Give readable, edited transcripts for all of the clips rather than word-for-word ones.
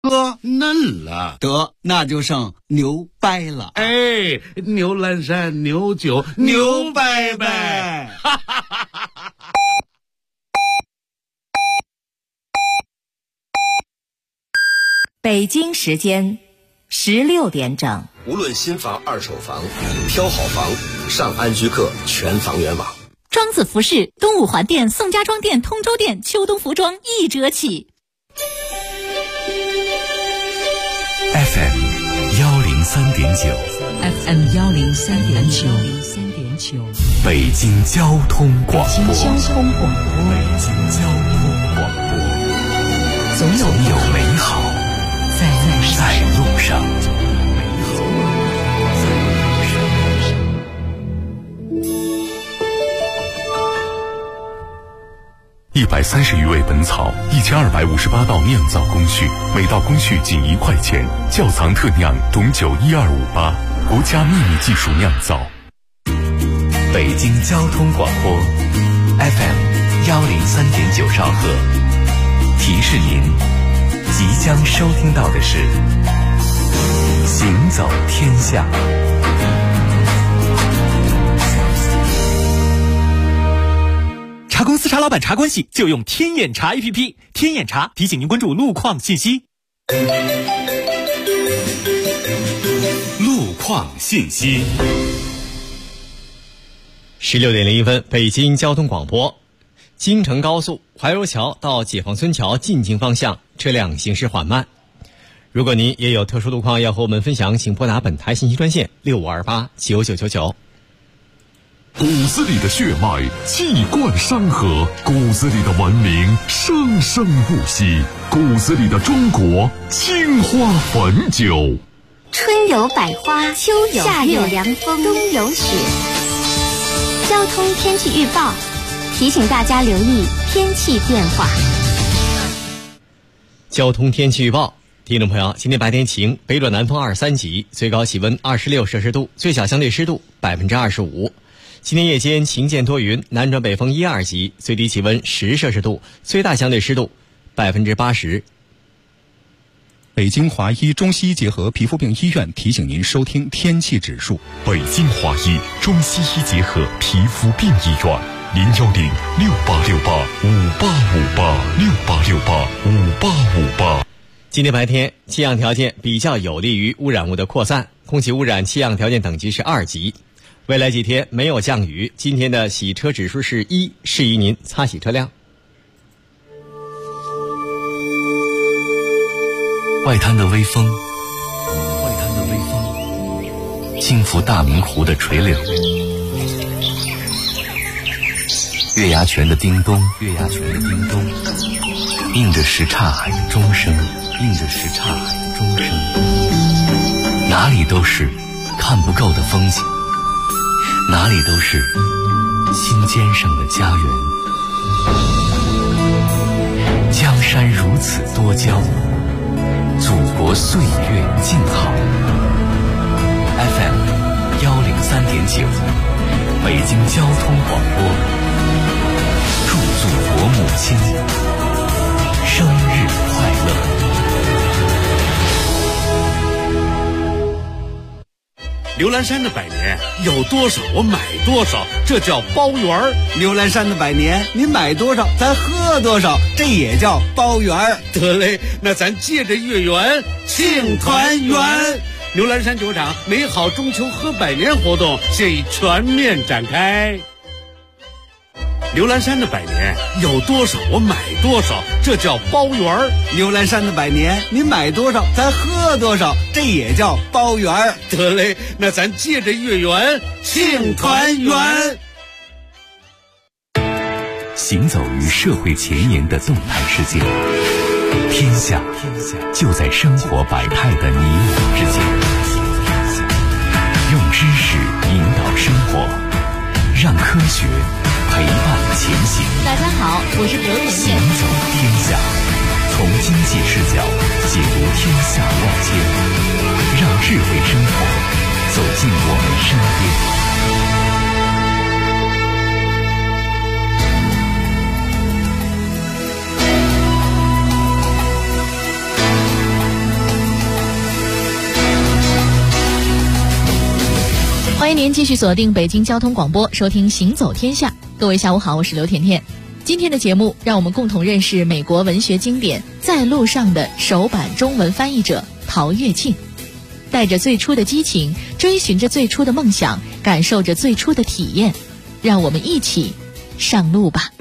哥嫩了， 得那就剩牛掰了。 哎，牛栏山牛酒牛掰掰，哈哈哈哈哈！ 北京时间16点整。 无论新房二手房，挑好房上安居客全房源网。 庄子服饰、东五环店、宋家庄店、通州店秋冬服装1折起。 FM 103.9 FM 103.9 北京交通广播。 北京交通广播，总有美好在路上。 130余味本草，1258道酿造工序，每道工序仅1块钱。窖藏特酿董酒1258，国家秘密技术酿造。北京交通广播 FM 103.9兆赫，提示您即将收听到的是行走天下。 查公司、查老板、查关系，就用天眼查 APP。天眼查提醒您关注路况信息。 路况信息。 16点01分，北京交通广播。京承高速怀柔桥到解放村桥进京方向车辆行驶缓慢。如果您也有特殊路况要和我们分享，请拨打本台信息专线65289999。 骨子里的血脉气贯山河，骨子里的文明生生不息，骨子里的中国青花汾酒。 春有百花，秋有夏有凉风，冬有雪。交通天气预报提醒大家留意天气变化。 交通天气预报，听众朋友，今天白天晴，北转南风2、3级，最高气温26摄氏度，最小相对湿度25%。今天夜间晴间多云，南转北风1、2级，最低气温10摄氏度，最大相对湿度80%。 北京华医中西医结合皮肤病医院提醒您收听天气指数。 北京华医中西医结合皮肤病医院，0106868585858，68685858。 今天白天气象条件比较有利于污染物的扩散，空气污染气象条件等级是2级。未来几天没有降雨，今天的洗车指数是1，适宜您擦洗车辆。 外滩的微风，轻拂大明湖的垂柳，月牙泉的叮咚，映着什刹海的钟声，哪里都是看不够的风景，哪里都是心尖上的家园。江山如此多娇，祖国岁月静好。FM 103.9，北京交通广播，祝祖国母亲生日快乐。 刘兰山的百年有多少我买多少，这叫包圆儿。 刘兰山的百年，您买多少咱喝多少，这也叫包圆儿。 得嘞，那咱借着月圆庆团圆。刘兰山酒厂美好中秋喝百年活动现已全面展开。刘兰山的百年有多少我买多少，这叫包圆儿。 刘兰山的百年，您买多少咱喝多少，这也叫包圆儿。 得嘞，那咱借着月圆庆团圆。 行走于社会前沿的动态世界，天下就在生活百态的你我之间。用知识引导生活，让科学陪伴前行。 大家好，我是德文行走天下，从经济视角解读天下万千，让智慧生活走进我们身边。 欢迎您继续锁定北京交通广播，收听《行走天下》。各位下午好，我是刘甜甜。今天的节目，让我们共同认识美国文学经典《在路上》的首版中文翻译者陶跃庆。带着最初的激情，追寻着最初的梦想，感受着最初的体验，让我们一起上路吧。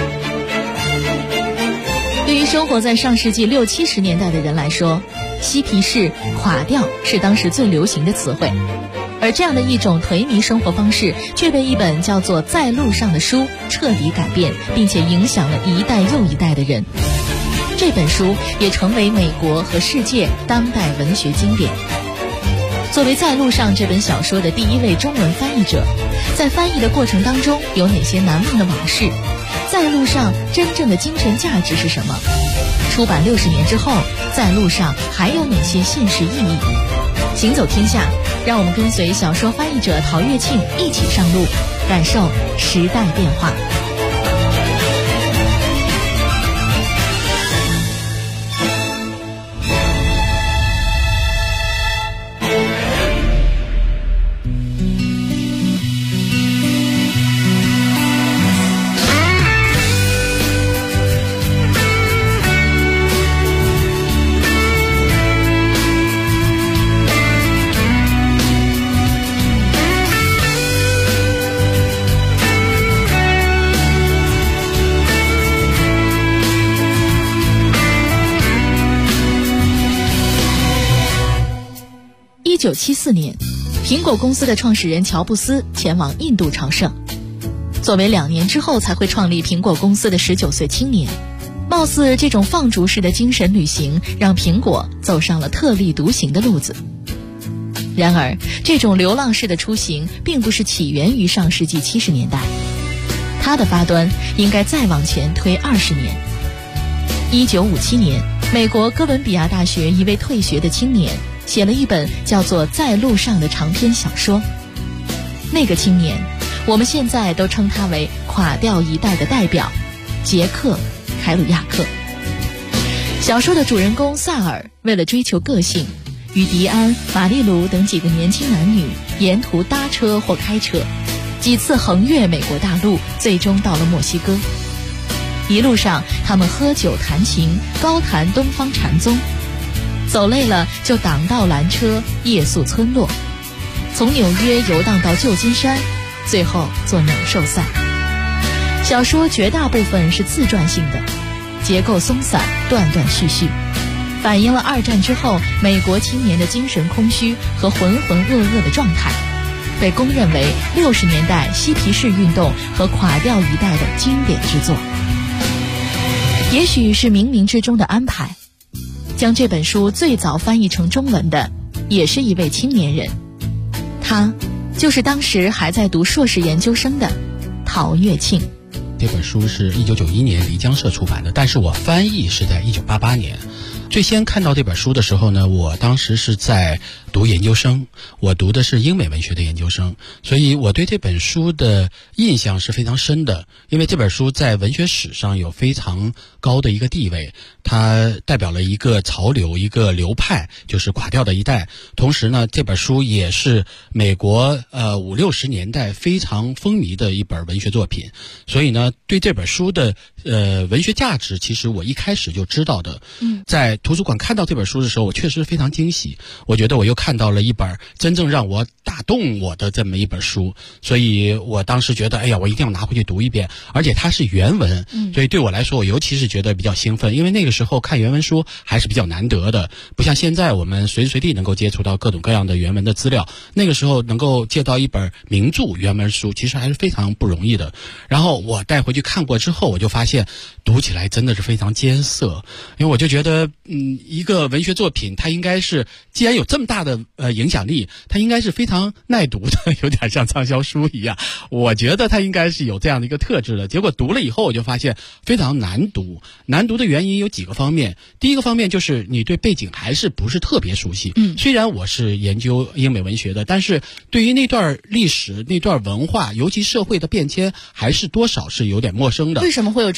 对于生活在上世纪60、70年代的人来说，嬉皮士、垮掉是当时最流行的词汇，而这样的一种颓靡生活方式却被一本叫做《在路上》的书彻底改变，并且影响了一代又一代的人。这本书也成为美国和世界当代文学经典。作为《在路上》这本小说的第一位中文翻译者，在翻译的过程当中有哪些难忘的往事？在路上真正的精神价值是什么？出版60年之后，在路上还有哪些现实意义？行走天下，让我们跟随小说翻译者陶跃庆一起上路，感受时代变化。1974年，苹果公司的创始人乔布斯前往印度朝圣。作为2年之后才会创立苹果公司的19岁青年，貌似这种放逐式的精神旅行让苹果走上了特立独行的路子。然而，这种流浪式的出行并不是起源于上世纪70年代，它的发端应该再往前推20年。1957年，美国哥伦比亚大学一位退学的青年写了一本叫做《在路上》的长篇小说。那个青年，我们现在都称他为垮掉一代的代表——杰克·凯鲁亚克。小说的主人公萨尔为了追求个性，与迪安、玛丽卢等几个年轻男女沿途搭车或开车，几次横越美国大陆，最终到了墨西哥。一路上，他们喝酒弹琴，高谈东方禅宗。走累了就挡道拦车，夜宿村落，从纽约游荡到旧金山，最后做鸟兽散。小说绝大部分是自传性的，结构松散，断断续续，反映了2战之后美国青年的精神空虚和浑浑噩噩的状态，被公认为60年代嬉皮士运动和垮掉一代的经典之作。也许是冥冥之中的安排，将这本书最早翻译成中文的也是一位青年人，他就是当时还在读硕士研究生的陶跃庆。 这本书是1991年漓江社出版的，但是我翻译是在1988年。最先看到这本书的时候呢，我当时是在读研究生，我读的是英美文学的研究生，所以我对这本书的印象是非常深的，因为这本书在文学史上有非常高的一个地位，它代表了一个潮流，一个流派，就是垮掉的一代。同时呢，这本书也是美国50、60年代非常风靡的一本文学作品，所以呢，对这本书的文学价值，其实我一开始就知道的。在图书馆看到这本书的时候，我确实非常惊喜，我觉得我又看到了一本真正让我打动我的这么一本书，所以我当时觉得，哎呀，我一定要拿回去读一遍，而且它是原文，所以对我来说，我尤其是觉得比较兴奋，因为那个时候看原文书还是比较难得的，不像现在我们随时随地能够接触到各种各样的原文的资料，那个时候能够借到一本名著原文书，其实还是非常不容易的。然后我带回去看过之后，我就发现读起来真的是非常艰涩，因为我就觉得一个文学作品它应该是既然有这么大的影响力，它应该是非常耐读的，有点像畅销书一样，我觉得它应该是有这样的一个特质的。结果读了以后我就发现非常难读，难读的原因有几个方面。第一个方面就是你对背景还是不是特别熟悉，虽然我是研究英美文学的，但是对于那段历史、那段文化，尤其社会的变迁，还是多少是有点陌生的。 为什么会有这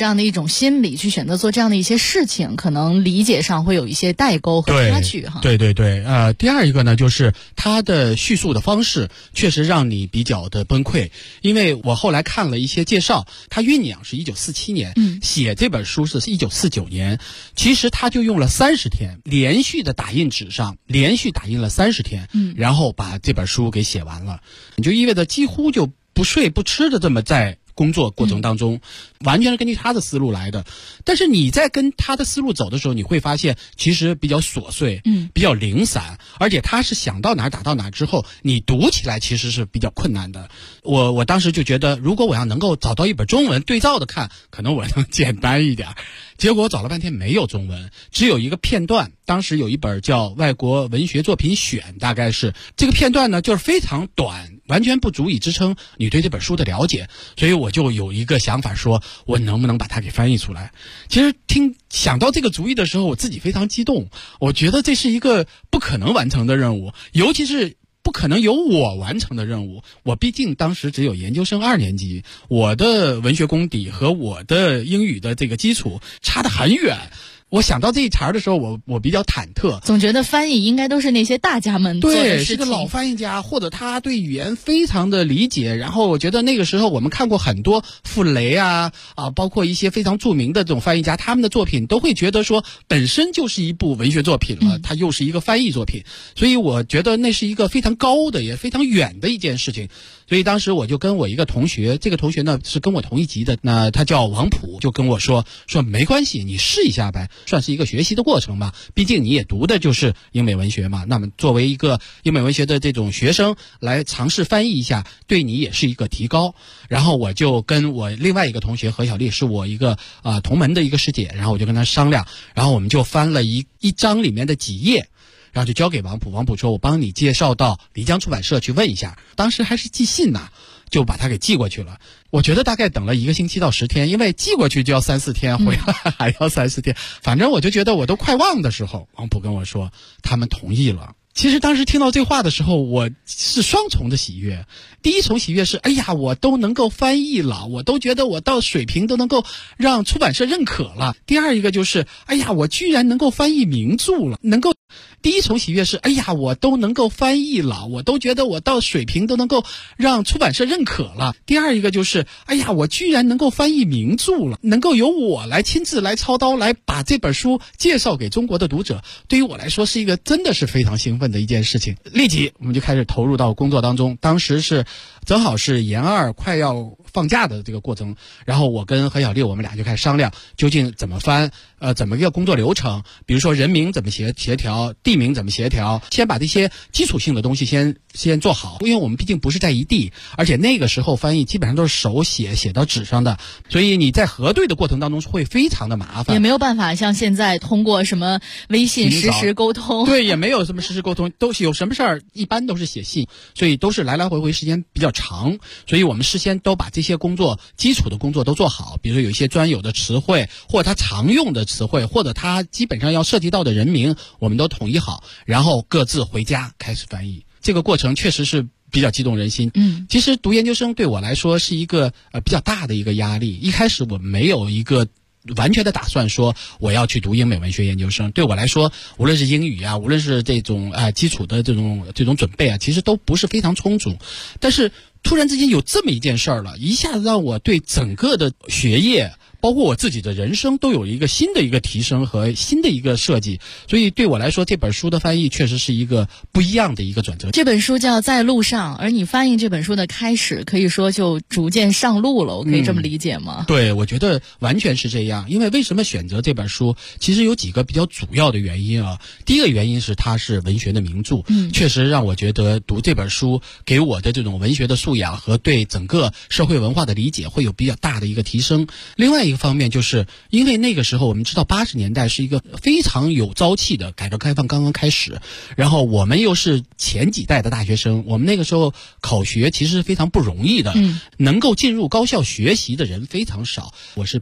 样的一种心理去选择做这样的一些事情，可能理解上会有一些代沟和差距哈。 对，第二一个呢，就是他的叙述的方式确实让你比较的崩溃，因为我后来看了一些介绍，他酝酿是1947年，写这本书是1949年，其实他就用了30天，连续的打印纸上连续打印了30天，然后把这本书给写完了，你就意味着几乎就不睡不吃的这么在工作过程当中，完全是根据他的思路来的。但是你在跟他的思路走的时候，你会发现其实比较琐碎，比较零散，而且他是想到哪儿打到哪儿之后，你读起来其实是比较困难的。我当时就觉得，如果我要能够找到一本中文对照的看，可能我能简单一点。结果我找了半天没有中文，只有一个片段。当时有一本叫《外国文学作品选》，大概是这个片段呢，就是非常短，完全不足以支撑你对这本书的了解。所以我就有一个想法，说我能不能把它给翻译出来。其实想到这个主意的时候，我自己非常激动，我觉得这是一个不可能完成的任务，尤其是不可能由我完成的任务。我毕竟当时只有研究生2年级，我的文学功底和我的英语的这个基础差得很远。我想到这一茬的时候，我比较忐忑， 总觉得翻译应该都是那些大家们做的事情， 对，是个老翻译家，或者他对语言非常的理解。然后我觉得那个时候我们看过很多傅雷包括一些非常著名的这种翻译家，他们的作品都会觉得说本身就是一部文学作品了，它又是一个翻译作品，所以我觉得那是一个非常高的也非常远的一件事情。所以当时我就跟我一个同学，这个同学呢是跟我同一级的，那他叫王普，就跟我说没关系，你试一下呗，算是一个学习的过程嘛，毕竟你也读的就是英美文学嘛，那么作为一个英美文学的这种学生来尝试翻译一下，对你也是一个提高。然后我就跟我另外一个同学何小丽，是我一个同门的一个师姐，然后我就跟她商量，然后我们就翻了一章里面的几页，然后就交给王普，王普说我帮你介绍到漓江出版社去问一下，当时还是寄信呢，就把它给寄过去了。我觉得大概等了1个星期到10天，因为寄过去就要3、4天，回来还要3、4天，反正我就觉得我都快忘的时候，王普跟我说他们同意了。其实当时听到这话的时候，我是双重的喜悦。第一重喜悦是，哎呀，我都能够翻译了，我都觉得我到水平都能够让出版社认可了。第二一个就是，哎呀，我居然能够翻译名著了，第一重喜悦是，哎呀，我都能够翻译了，我都觉得我到水平都能够让出版社认可了。第二一个就是，哎呀，我居然能够翻译名著了，能够由我来亲自来操刀，来把这本书介绍给中国的读者，对于我来说是一个真的是非常兴奋的一件事情。立即我们就开始投入到工作当中，当时是正好是研2快要放假的这个过程，然后我跟何小丽我们俩就开始商量究竟怎么翻，怎么一个工作流程，比如说人名怎么协调，地名怎么协调，先把这些基础性的东西先做好，因为我们毕竟不是在一地，而且那个时候翻译基本上都是手写到纸上的，所以你在核对的过程当中会非常的麻烦， 也没有办法像现在通过什么微信实时沟通， 对，也没有什么实时沟通，都是有什么事儿一般都是写信，所以都是来来回回时间比较长，所以我们事先都把这些工作基础的工作都做好，比如说有一些专有的词汇，或者他常用的词汇，或者他基本上要涉及到的人名，我们都统一好，然后各自回家开始翻译。这个过程确实是比较激动人心。其实读研究生对我来说是一个比较大的一个压力。一开始我没有一个完全的打算说我要去读英美文学研究生，对我来说无论是英语无论是这种基础的这种准备其实都不是非常充足。但是突然之间有这么一件事儿了，一下子让我对整个的学业包括我自己的人生都有一个新的一个提升和新的一个设计，所以对我来说这本书的翻译确实是一个不一样的一个转折。 这本书叫《在路上》，而你翻译这本书的开始可以说就逐渐上路了，我可以这么理解吗？ 对，我觉得完全是这样。因为为什么选择这本书，其实有几个比较主要的原因第一个原因是它是文学的名著，确实让我觉得读这本书给我的这种文学的素养和对整个社会文化的理解会有比较大的一个提升。另外一个方面就是因为那个时候我们知道80年代是一个非常有朝气的改革开放刚刚开始，然后我们又是前几代的大学生，我们那个时候考学其实是非常不容易的，能够进入高校学习的人非常少。我是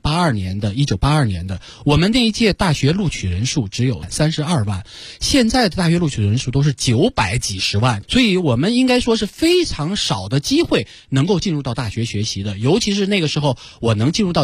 1982年的，我们那一届大学录取人数只有32万，现在的大学录取人数都是900几十万，所以我们应该说是非常少的机会能够进入到大学学习的。尤其是那个时候我能进入到研究生学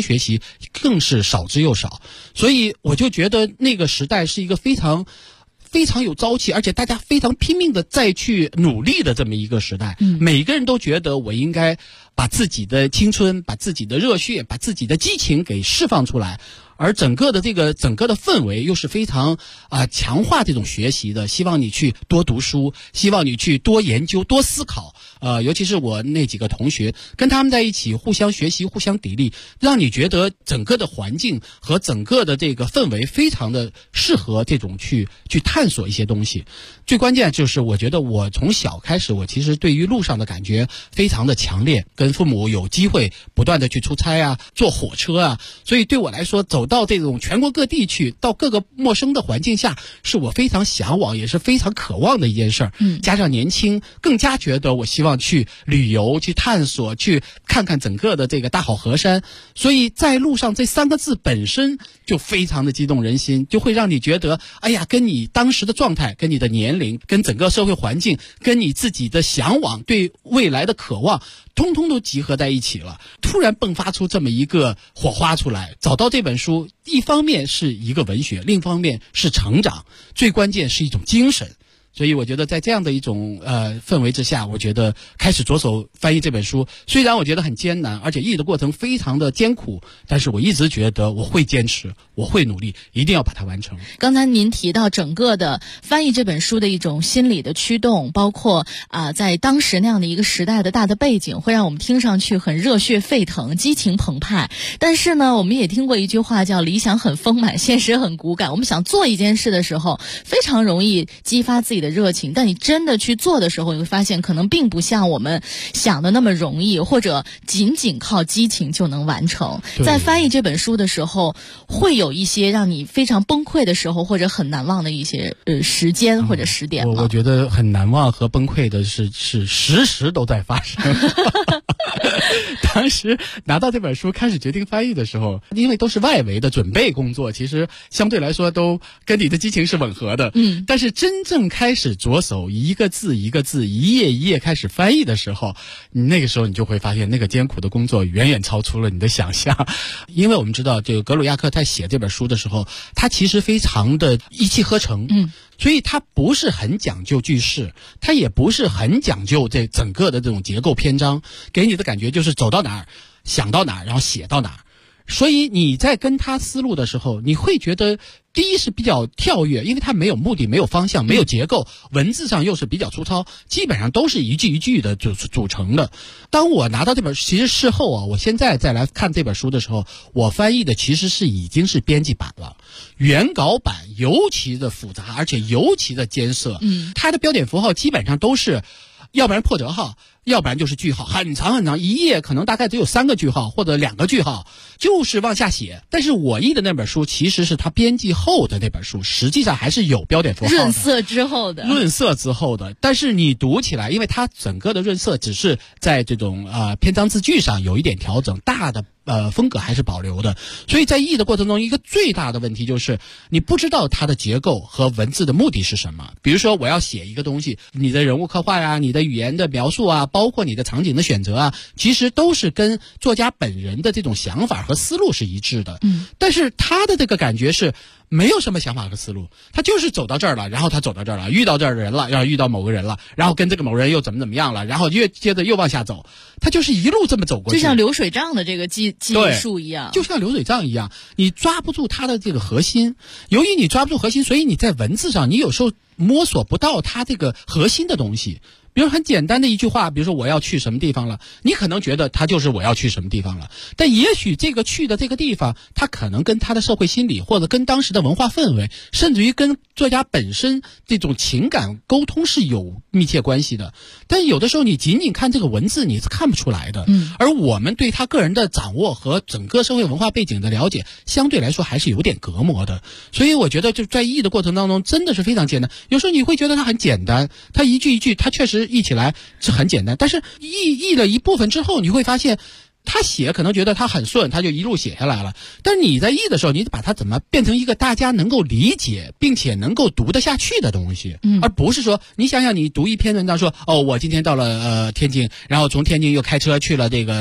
学习更是少之又少。所以我就觉得那个时代是一个非常有朝气，而且大家非常拼命的再去努力的这么一个时代。每个人都觉得我应该把自己的青春、把自己的热血、把自己的激情给释放出来。而整个的氛围又是非常强化这种学习的，希望你去多读书，希望你去多研究、多思考。尤其是我那几个同学，跟他们在一起互相学习、互相砥砺，让你觉得整个的环境和整个的这个氛围非常的适合这种去探索一些东西。最关键就是我觉得我从小开始，我其实对于路上的感觉非常的强烈，跟父母有机会不断的去出差啊，坐火车啊，所以对我来说走到这种全国各地去，到各个陌生的环境下，是我非常向往也是非常渴望的一件事儿。加上年轻，更加觉得我希望去旅游、去探索、去看看整个的这个大好河山。所以在路上这3个字本身就非常的激动人心，就会让你觉得哎呀，跟你当时的状态、跟你的年龄、跟整个社会环境、跟你自己的向往、对未来的渴望，通通都集合在一起了，突然迸发出这么一个火花出来。找到这本书，一方面是一个文学，另一方面是成长，最关键是一种精神。所以我觉得在这样的一种氛围之下，我觉得开始着手翻译这本书，虽然我觉得很艰难，而且译的过程非常的艰苦，但是我一直觉得我会坚持，我会努力，一定要把它完成。 刚才您提到整个的翻译这本书的一种心理的驱动，包括在当时那样的一个时代的大的背景，会让我们听上去很热血沸腾、激情澎湃。但是呢，我们也听过一句话叫理想很丰满，现实很骨感。我们想做一件事的时候，非常容易激发自己的热情，但你真的去做的时候，你会发现可能并不像我们想的那么容易，或者仅靠激情就能完成。在翻译这本书的时候，会有一些让你非常崩溃的时候，或者很难忘的一些时间或者时点吗？ 我觉得很难忘和崩溃的是时时都在发生。当时拿到这本书开始决定翻译的时候，因为都是外围的准备工作，其实相对来说都跟你的激情是吻合的。但是真正开始着手一个字一个字、一页一页开始翻译的时候，那个时候你就会发现那个艰苦的工作远远超出了你的想象。因为我们知道这个格鲁亚克在写这本书的时候，他其实非常的一气呵成。所以它不是很讲究句式，它也不是很讲究这整个的这种结构篇章，给你的感觉就是走到哪儿想到哪儿，然后写到哪儿。所以你在跟他思路的时候，你会觉得第一是比较跳跃，因为它没有目的、没有方向、没有结构，文字上又是比较粗糙，基本上都是一句一句的组成的。当我拿到这本，其实事后我现在再来看这本书的时候，我翻译的其实已经是编辑版了。原稿版尤其的复杂，而且尤其的艰涩。它的标点符号基本上都是，要不然破折号，要不然就是句号，很长很长，一页可能大概只有3个句号或者2个句号，就是往下写。但是我译的那本书其实是他编辑后的那本书，实际上还是有标点符号的， 润色之后的。但是你读起来，因为它整个的润色只是在这种篇章字句上有一点调整，大的风格还是保留的。所以在译的过程中，一个最大的问题就是你不知道它的结构和文字的目的是什么。比如说我要写一个东西，你的人物刻画啊，你的语言的描述啊，包括你的场景的选择啊，其实都是跟作家本人的这种想法和思路是一致的。但是他的这个感觉是没有什么想法和思路，他就是走到这儿了，然后他走到这儿了，遇到这儿的人了，然后遇到某个人了，然后跟这个某人又怎么样了，然后接着又往下走，他就是一路这么走过去， 就像流水账的这个记忆术一样， 就像流水账一样，你抓不住它的这个核心。由于你抓不住核心，所以你在文字上你有时候摸索不到它这个核心的东西。比如很简单的一句话，比如说我要去什么地方了，你可能觉得它就是我要去什么地方了，但也许这个去的这个地方，它可能跟他的社会心理，或者跟当时的文化氛围，甚至于跟作家本身这种情感沟通是有密切关系的。但有的时候你仅仅看这个文字你是看不出来的。而我们对他个人的掌握和整个社会文化背景的了解，相对来说还是有点隔膜的。所以我觉得就在译的过程当中真的是非常艰难。有时候你会觉得它很简单，它一句一句它确实译起来是很简单，但是译了一部分之后，你会发现他写可能觉得他很顺，他就一路写下来了。但是你在译的时候，你把它怎么变成一个大家能够理解并且能够读得下去的东西，而不是说你想想你读一篇文章说我今天到了天津，然后从天津又开车去了这个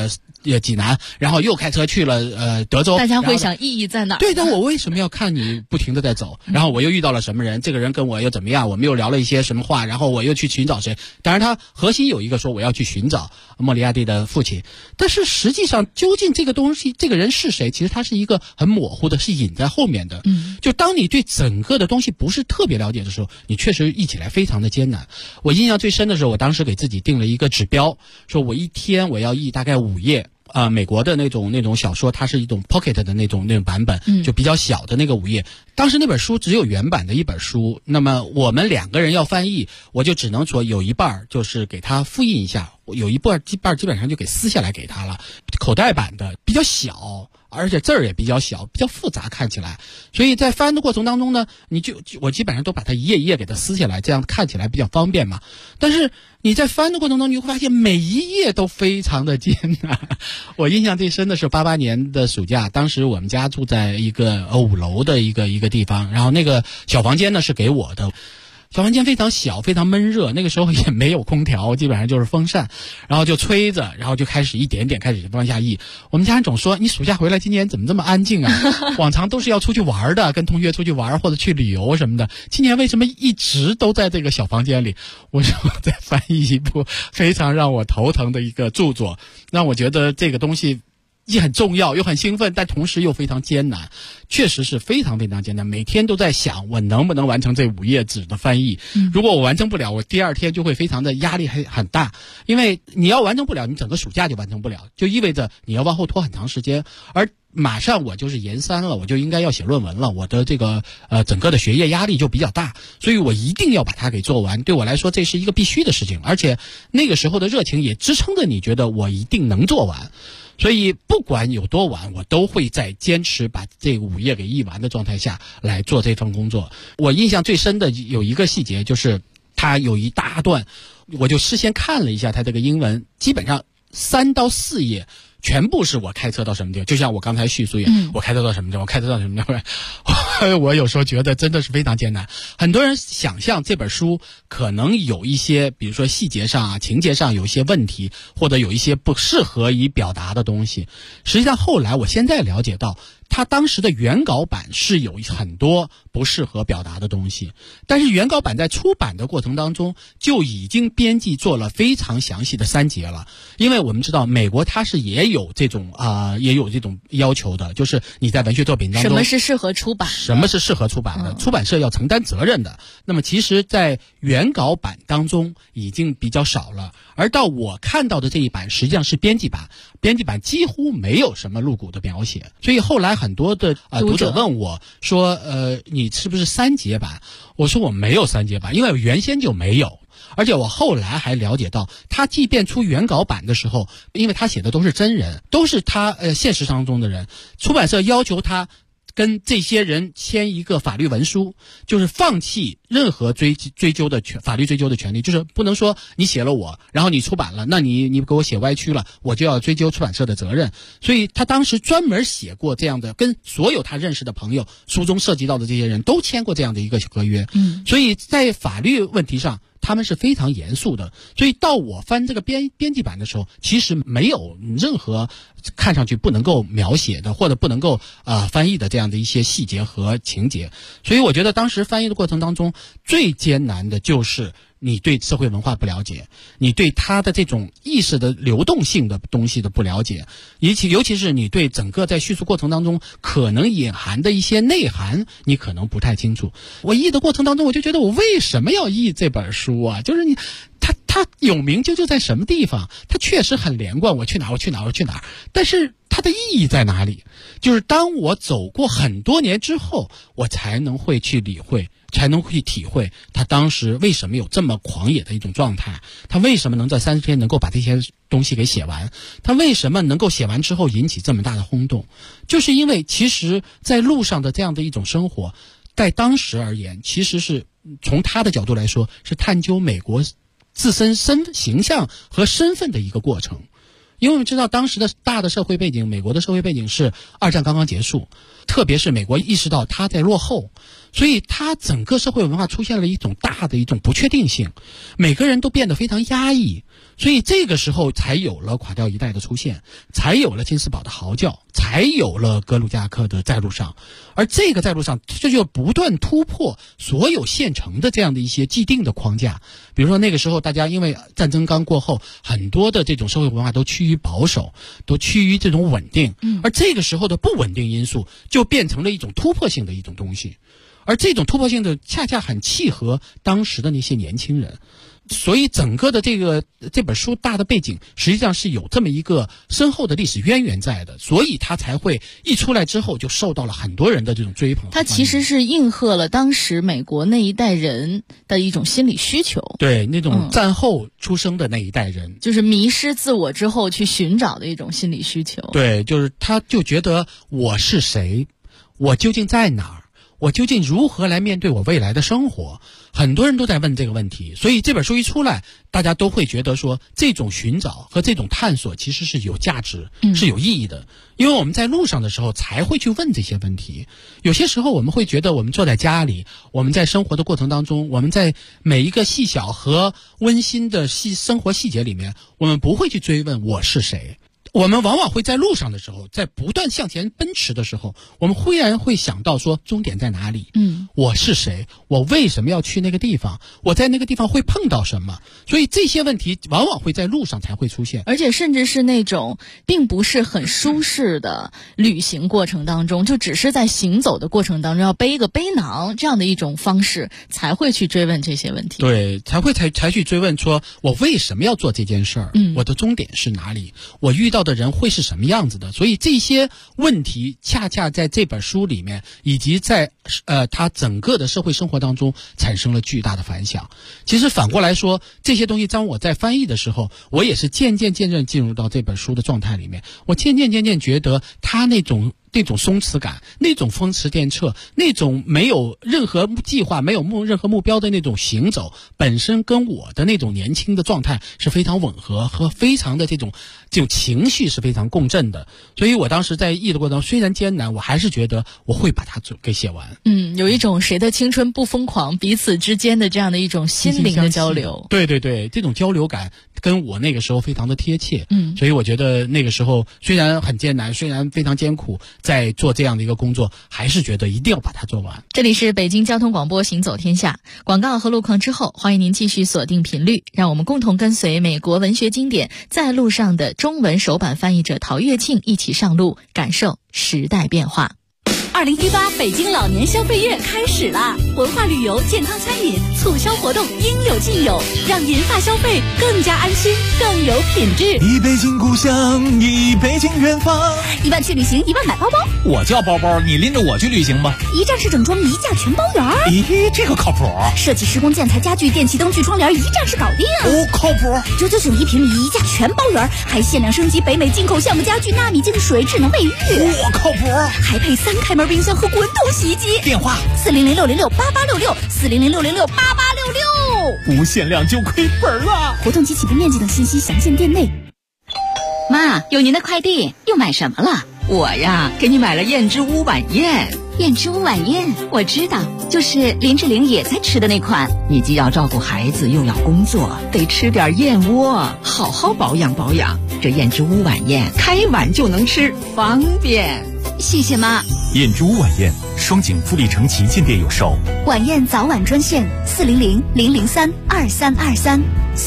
济南，然后又开车去了德州。 大家会想意义在哪儿？ 对的，我为什么要看你不停的在走？然后我又遇到了什么人？这个人跟我又怎么样？我们又聊了一些什么话？然后我又去寻找谁？当然，他核心有一个说我要去寻找莫里亚蒂的父亲，但是实际上究竟这个东西，这个人是谁？其实他是一个很模糊的，是隐在后面的。就当你对整个的东西不是特别了解的时候，你确实译起来非常的艰难。我印象最深的时候，我当时给自己定了一个指标，说我一天我要译大概5页。美国的那种小说，它是一种 pocket 的那种版本，就比较小的那个5页。当时那本书只有原版的一本书，那么我们2个人要翻译，我就只能说有一半就是给他复印一下，有一半基本上就给撕下来给他了。口袋版的比较小，而且字儿也比较小，比较复杂看起来，所以在翻的过程当中呢，我基本上都把它一页一页给它撕下来，这样看起来比较方便嘛。但是你在翻的过程中，你会发现每一页都非常的艰难。我印象最深的是88年的暑假，当时我们家住在一个5楼的一个地方，然后那个小房间呢是给我的。小房间非常小，非常闷热，那个时候也没有空调，基本上就是风扇，然后就吹着，然后就开始一点点开始往下译。我们家人总说你暑假回来今年怎么这么安静啊？往常都是要出去玩的，跟同学出去玩或者去旅游什么的，今年为什么一直都在这个小房间里？我说我在翻译一部非常让我头疼的一个著作，让我觉得这个东西既很重要又很兴奋，但同时又非常艰难，确实是非常非常艰难。每天都在想我能不能完成这5页纸的翻译，如果我完成不了，我第2天就会非常的压力很大，因为你要完成不了，你整个暑假就完成不了，就意味着你要往后拖很长时间，而马上我就是研3了，我就应该要写论文了，我的这个整个的学业压力就比较大，所以我一定要把它给做完。对我来说这是一个必须的事情，而且那个时候的热情也支撑着你觉得我一定能做完。所以不管有多晚，我都会在坚持把这5页给译完的状态下来做这份工作。我印象最深的有一个细节，就是他有一大段，我就事先看了一下他这个英文，基本上3到4页全部是我开车到什么地方，就像我刚才叙述一样，我开车到什么地方，我开车到什么地方。我有时候觉得真的是非常艰难。很多人想象这本书可能有一些，比如说细节上啊、情节上有一些问题，或者有一些不适合以表达的东西。实际上后来我现在了解到，他当时的原稿版是有很多不适合表达的东西，但是原稿版在出版的过程当中就已经编辑做了非常详细的删节了。因为我们知道美国它是也有这种要求的，就是你在文学作品当中什么是适合出版， 什么是适合出版的，出版社要承担责任的。那么其实在原稿版当中已经比较少了，而到我看到的这一版实际上是编辑版，编辑版几乎没有什么露骨的描写。所以后来很多的读者问我说你是不是3节版？我说我没有3节版，因为我原先就没有。而且我后来还了解到，他即便出原稿版的时候，因为他写的都是真人，都是他现实当中的人，出版社要求他跟这些人签一个法律文书，就是放弃任何追究的法律追究的权利，就是不能说你写了我，然后你出版了，那你给我写歪曲了，我就要追究出版社的责任。所以他当时专门写过这样的，跟所有他认识的朋友，书中涉及到的这些人都签过这样的一个合约。所以在法律问题上他们是非常严肃的，所以到我翻这个编辑版的时候，其实没有任何看上去不能够描写的或者不能够翻译的这样的一些细节和情节。所以我觉得当时翻译的过程当中最艰难的就是你对社会文化不了解，你对它的这种意识的流动性的东西的不了解，尤其是你对整个在叙述过程当中可能隐含的一些内涵你可能不太清楚。我译的过程当中我就觉得我为什么要译这本书啊？就是它有名就在什么地方，它确实很连贯，我去哪儿，但是它的意义在哪里？就是当我走过很多年之后，我才能会去理会，才能会体会他当时为什么有这么狂野的一种状态，他为什么能在30天能够把这些东西给写完，他为什么能够写完之后引起这么大的轰动，就是因为其实在路上的这样的一种生活，在当时而言，其实是从他的角度来说是探究美国自身形象和身份的一个过程。因为我们知道当时的大的社会背景，美国的社会背景是2战刚刚结束，特别是美国意识到他在落后， 所以它整个社会文化出现了一种大的一种不确定性，每个人都变得非常压抑，所以这个时候才有了垮掉一代的出现，才有了金斯堡的嚎叫，才有了格鲁亚克的在路上。而这个在路上，这就不断突破所有现成的这样的一些既定的框架。比如说那个时候大家因为战争刚过后，很多的这种社会文化都趋于保守，都趋于这种稳定，而这个时候的不稳定因素就变成了一种突破性的一种东西，而这种突破性的恰恰很契合当时的那些年轻人。所以整个的这本书大的背景实际上是有这么一个深厚的历史渊源在的，所以它才会一出来之后就受到了很多人的这种追捧。 它其实是应和了当时美国那一代人的一种心理需求， 对，那种战后出生的那一代人， 就是迷失自我之后去寻找的一种心理需求。 对，就是他就觉得我是谁，我究竟在哪儿，我究竟如何来面对我未来的生活，很多人都在问这个问题。所以这本书一出来，大家都会觉得说这种寻找和这种探索其实是有价值，是有意义的。因为我们在路上的时候才会去问这些问题。有些时候我们会觉得我们坐在家里，我们在生活的过程当中，我们在每一个细小和温馨的生活细节里面，我们不会去追问我是谁。我们往往会在路上的时候，在不断向前奔驰的时候，我们忽然会想到说终点在哪里，我是谁，我为什么要去那个地方，我在那个地方会碰到什么。所以这些问题往往会在路上才会出现， 而且甚至是那种并不是很舒适的旅行过程当中，就只是在行走的过程当中要背一个背囊这样的一种方式才会去追问这些问题。 对，才去追问说我为什么要做这件事儿，我的终点是哪里，我遇到的人会是什么样子的。所以这些问题恰恰在这本书里面以及在他整个的社会生活当中产生了巨大的反响。其实反过来说，这些东西当我在翻译的时候，我也是渐渐进入到这本书的状态里面，我渐渐觉得他那种松弛感，那种风驰电掣，那种没有任何计划，没有任何目标的那种行走，本身跟我的那种年轻的状态是非常吻合，和非常的这种情绪是非常共振的。所以我当时在译的过程中，虽然艰难，我还是觉得我会把它给写完。 有一种谁的青春不疯狂，彼此之间的这样的一种心灵的交流。 对，这种交流感跟我那个时候非常的贴切。所以我觉得那个时候虽然很艰难，虽然非常艰苦，在做这样的一个工作，还是觉得一定要把它做完。 这里是北京交通广播行走天下，广告和路况之后，欢迎您继续锁定频率，让我们共同跟随美国文学经典《在路上》的中文首版翻译者陶跃庆一起上路，感受时代变化。 2018北京老年消费月开始啦！文化旅游、健康餐饮促销活动应有尽有，让银发消费更加安心、更有品质。 一北京故乡，一北京远方。 1万去旅行，1万买包包。 我叫包包，你拎着我去旅行吧。 一站式整装，一价全包圆。 咦，这个靠谱。 设计、施工、建材、家具、电器、灯具、窗帘，一站式搞定。 靠谱。 999一平米，一价全包圆，还限量升级北美进口橡木家具、纳米净水、智能卫浴。 靠谱。 还配3开门冰箱和滚筒洗衣机。 电话 ：400-666-8866，400-666-8866。 无限量就亏本了。 活动及起步面积等信息详见店内。 妈，有您的快递，又买什么了？我呀，给你买了燕之屋晚宴。 燕之屋晚宴，我知道，就是林志玲也在吃的那款。 你既要照顾孩子，又要工作，得吃点燕窝，好好保养保养。这燕之屋晚宴，开碗就能吃，方便。 谢谢妈。 燕之屋晚宴，双井富力城旗舰店有售。 晚宴早晚专线：400-003-2323。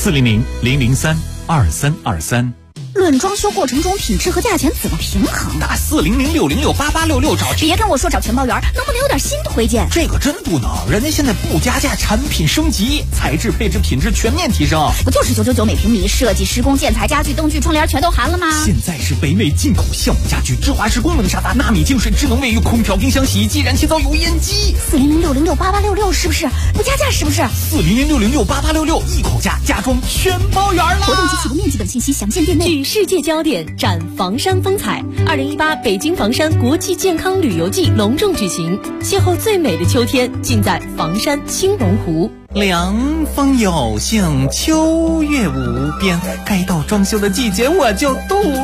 400-003-2323。 论装修过程中品质和价钱怎么平衡？ 打400-666-8866找。 别跟我说找全包圆，能不能有点新推荐？ 这个真不能，人家现在不加价，产品升级，材质、配置、品质全面提升。 不就是999每平米，设计、施工、建材、家具、灯具、窗帘全都含了吗？ 现在是北美进口橡木家具、智华式功能沙发、纳米净水、智能卫浴、空调、冰箱、洗衣机、燃气灶、油烟机。 400-666-8866是不是？不加价是不是 ？400-666-8866一口价，家装全包圆了。 活动及起步面积等信息详见店内。 世界焦点展房山风采，2018北京房山国际健康旅游季隆重举行，邂逅最美的秋天，尽在房山青龙湖。 凉风有幸，秋月无边，该到装修的季节，我就度日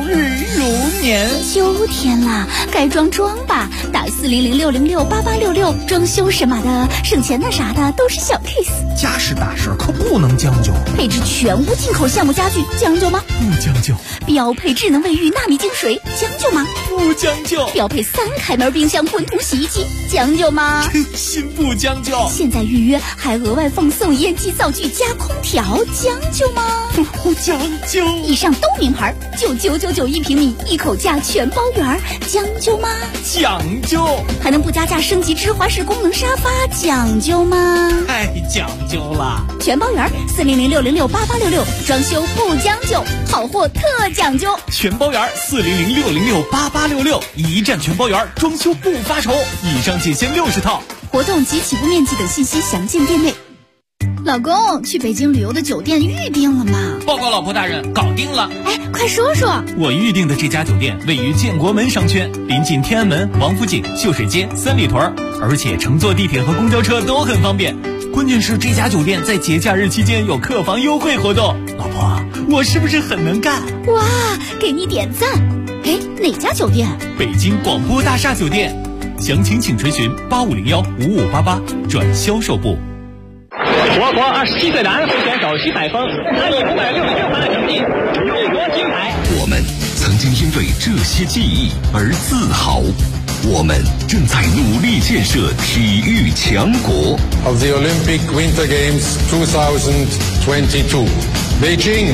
如年。 秋天啦，该装装吧，打400-606-8866，装修什么的，省钱的啥的都是小 case。 家事大事可不能将就， 配置全屋进口橡木家具，将就吗？ 不将就。 标配智能卫浴纳米净水，将就吗？ 不将就。 标配3开门冰箱滚筒洗衣机，将就吗？ 真心不将就。 现在预约还额外奉送烟机灶具加空调，将就吗？ 不将就。 以上都名牌，就999一平米，一口价全包圆，将就吗？ 讲究。 还能不加价升级芝华士功能沙发，讲究吗？ 太讲究了。 全包圆，400-606-8866，装修不将就，好货特讲究。 全包圆，400-606-8866，一站全包圆，装修不发愁。以上仅限60套。 活动及起步面积等信息详见店内。老公，去北京旅游的酒店预定了吗？ 报告老婆大人，搞定了。 哎，快说说。 我预定的这家酒店位于建国门商圈，临近天安门、王府井、秀水街、三里屯，而且乘坐地铁和公交车都很方便。关键是这家酒店在节假日期间有客房优惠活动。老婆，我是不是很能干？ 哇，给你点赞。哎，哪家酒店？ 北京广播大厦酒店。详情请垂询8501-5588转销售部。 我国27岁男候选手徐海峰，他以566分的成绩入国金牌。 我们曾经因为这些记忆而自豪，我们正在努力建设体育强国。 Of the Olympic Winter Games 2022, Beijing。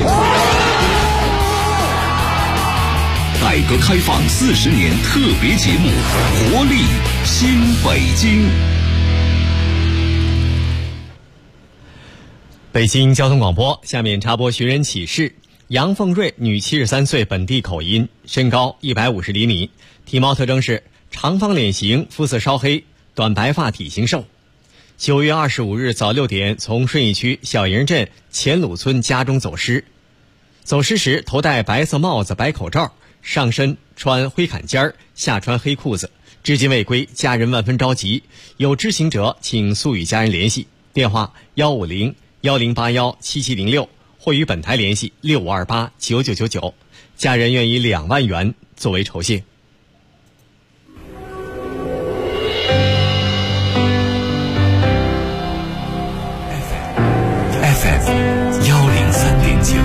改革开放40年特别节目，活力新北京。 北京交通广播，下面插播寻人启事。杨凤瑞，女，73岁，本地口音，身高150厘米，体貌特征是长方脸型，肤色稍黑，短白发，体型瘦。9月25日早6点从顺义区小营镇前鲁村家中走失。走失时头戴白色帽子、白口罩，上身穿灰坎肩，下穿黑裤子，至今未归，家人万分着急。有知情者请速与家人联系，电话150-1081-7706，或与本台联系6528-9999，家人愿以2万元作为酬谢。 FM 103.9，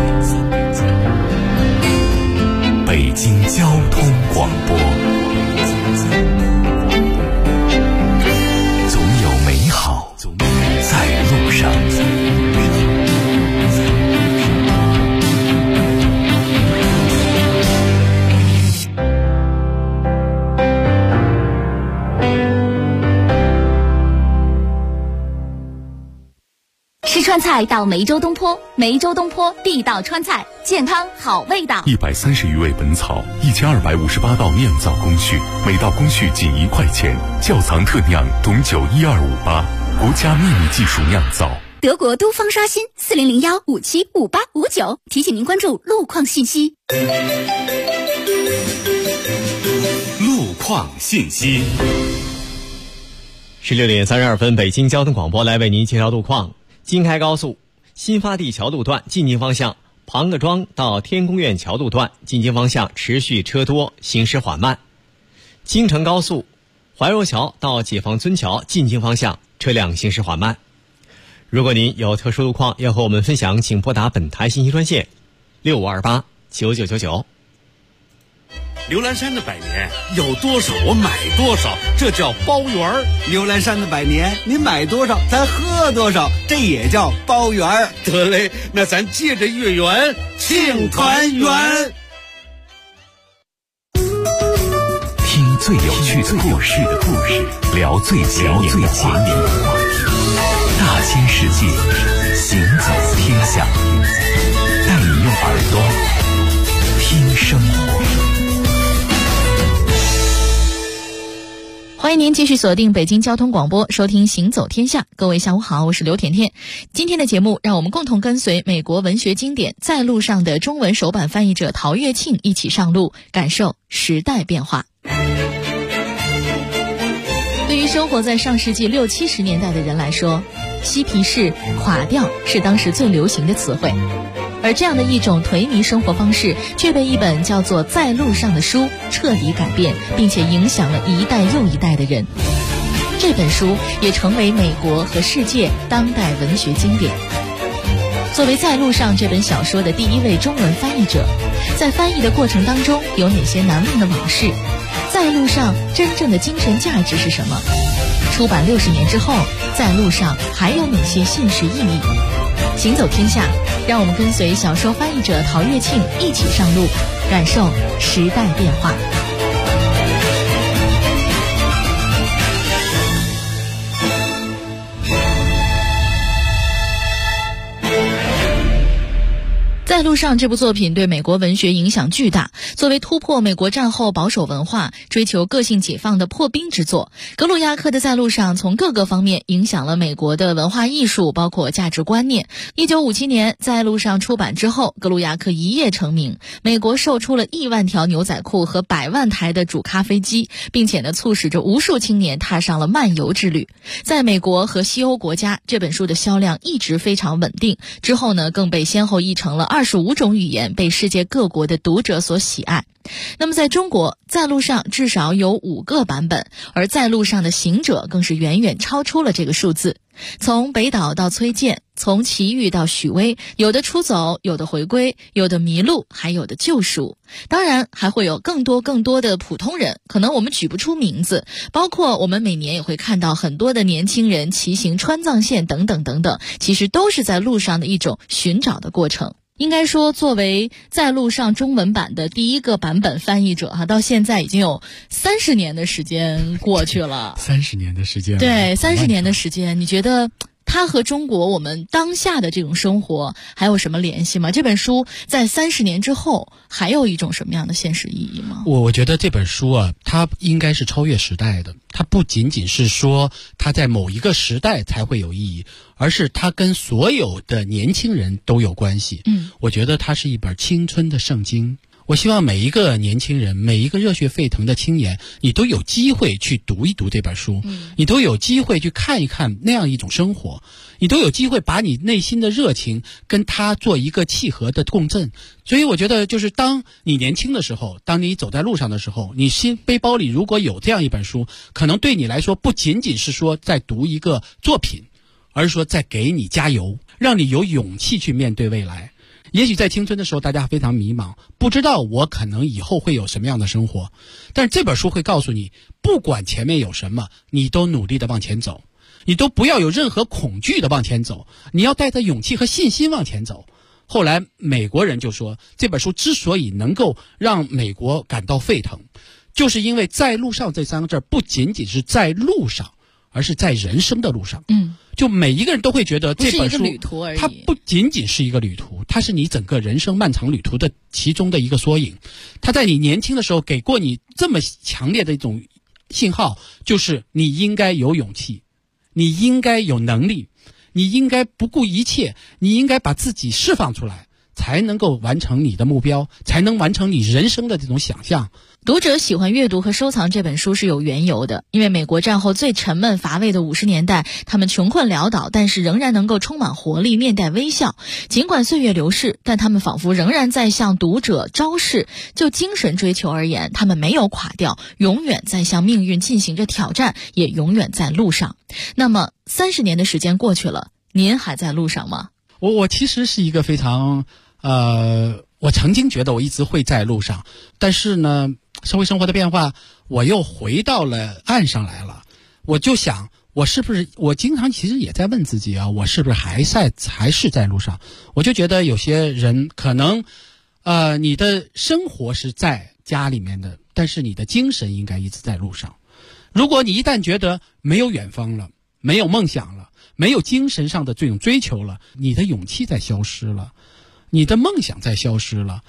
北京交通广播，总有美好在路上。 吃川菜到梅州东坡，梅州东坡地道川菜，健康好味道。 130余味本草，1258道酿造工序，每道工序仅1块钱，窖藏特酿董酒12588，国家秘密技术酿造。 德国都方刷新40015755859，提醒您关注路况信息。 路况信息。 16点32分，北京交通广播来为您介绍路况。京开高速新发地桥路段进京方向，庞各庄到天宫苑桥路段进京方向持续车多，行驶缓慢。京承高速怀柔桥到解放村桥进京方向车辆行驶缓慢。如果您有特殊路况要和我们分享，请拨打本台信息专线6528-9999。 刘兰山的百年有多少我买多少，这叫包圆儿。 刘兰山的百年，您买多少咱喝多少，这也叫包圆儿。 得嘞，那咱借着月圆庆团圆。 听最有趣的故事，聊最前沿的话题，大千世界，行走天下，带你用耳朵听生活。 欢迎您继续锁定北京交通广播，收听行走天下。各位下午好，我是刘甜甜。今天的节目让我们共同跟随美国文学经典《在路上》的中文首版翻译者陶跃庆一起上路，感受时代变化。对于生活在上世纪60、70年代的人来说，嬉皮士、垮掉是当时最流行的词汇。 而这样的一种颓靡生活方式，却被一本叫做《在路上》的书彻底改变，并且影响了一代又一代的人。这本书也成为美国和世界当代文学经典。作为《在路上》这本小说的第一位中文翻译者，在翻译的过程当中有哪些难忘的往事？在路上真正的精神价值是什么？出版60年之后，在路上还有哪些现实意义？行走天下，让我们跟随小说翻译者陶跃庆一起上路，感受时代变化。在路上这部作品对美国文学影响巨大，作为突破美国战后保守文化、追求个性解放的破冰之作，格鲁亚克的在路上从各个方面影响了美国的文化艺术，包括价值观念。1957年在路上出版之后，格鲁亚克一夜成名，美国售出了亿万条牛仔裤和100万台的煮咖啡机，并且促使着无数青年踏上了漫游之旅。在美国和西欧国家，这本书的销量一直非常稳定，之后更被先后译成了25种语言，被世界各国的读者所喜爱。那么在中国，在路上至少有5个版本，而在路上的行者更是远远超出了这个数字。从北岛到崔健，从齐豫到许巍，有的出走，有的回归，有的迷路，还有的救赎。当然还会有更多的普通人，可能我们举不出名字，包括我们每年也会看到很多的年轻人骑行川藏线等等等等，其实都是在路上的一种寻找的过程。应该说，作为在路上中文版的第一个版本翻译者到现在已经有30年的时间过去了。 30年的时间。 对，30年的时间，你觉得它和中国我们当下的这种生活还有什么联系吗？这本书在30年之后还有一种什么样的现实意义吗？ 我觉得这本书它应该是超越时代的，它不仅仅是说它在某一个时代才会有意义，而是它跟所有的年轻人都有关系。我觉得它是一本青春的圣经。我希望每一个年轻人，每一个热血沸腾的青年，你都有机会去读一读这本书，你都有机会去看一看那样一种生活，你都有机会把你内心的热情跟它做一个契合的共振。所以我觉得就是当你年轻的时候，当你走在路上的时候，你背包里如果有这样一本书，可能对你来说不仅仅是说在读一个作品，而是说在给你加油，让你有勇气去面对未来。也许在青春的时候大家非常迷茫，不知道我可能以后会有什么样的生活，但是这本书会告诉你，不管前面有什么，你都努力的往前走，你都不要有任何恐惧的往前走，你要带着勇气和信心往前走。后来美国人就说，这本书之所以能够让美国感到沸腾，就是因为在路上这3个字不仅仅是在路上，而是在人生的路上。就每一个人都会觉得这本书它不仅仅是一个旅途，它是你整个人生漫长旅途的其中的一个缩影。它在你年轻的时候给过你这么强烈的一种信号，就是你应该有勇气，你应该有能力，你应该不顾一切，你应该把自己释放出来，才能够完成你的目标，才能完成你人生的这种想象。 读者喜欢阅读和收藏这本书是有缘由的，因为美国战后最沉闷乏味的50年代，他们穷困潦倒，但是仍然能够充满活力，面带微笑。尽管岁月流逝，但他们仿佛仍然在向读者昭示，就精神追求而言，他们没有垮掉，永远在向命运进行着挑战，也永远在路上。那么30年的时间过去了，您还在路上吗？ 我其实是一个非常我曾经觉得我一直会在路上，但是呢社会生活的变化，我又回到了岸上来了。我就想，我经常其实也在问自己我是不是还是在路上。我就觉得有些人可能你的生活是在家里面的，但是你的精神应该一直在路上。如果你一旦觉得没有远方了，没有梦想了，没有精神上的这种追求了，你的勇气在消失了，你的梦想在消失了。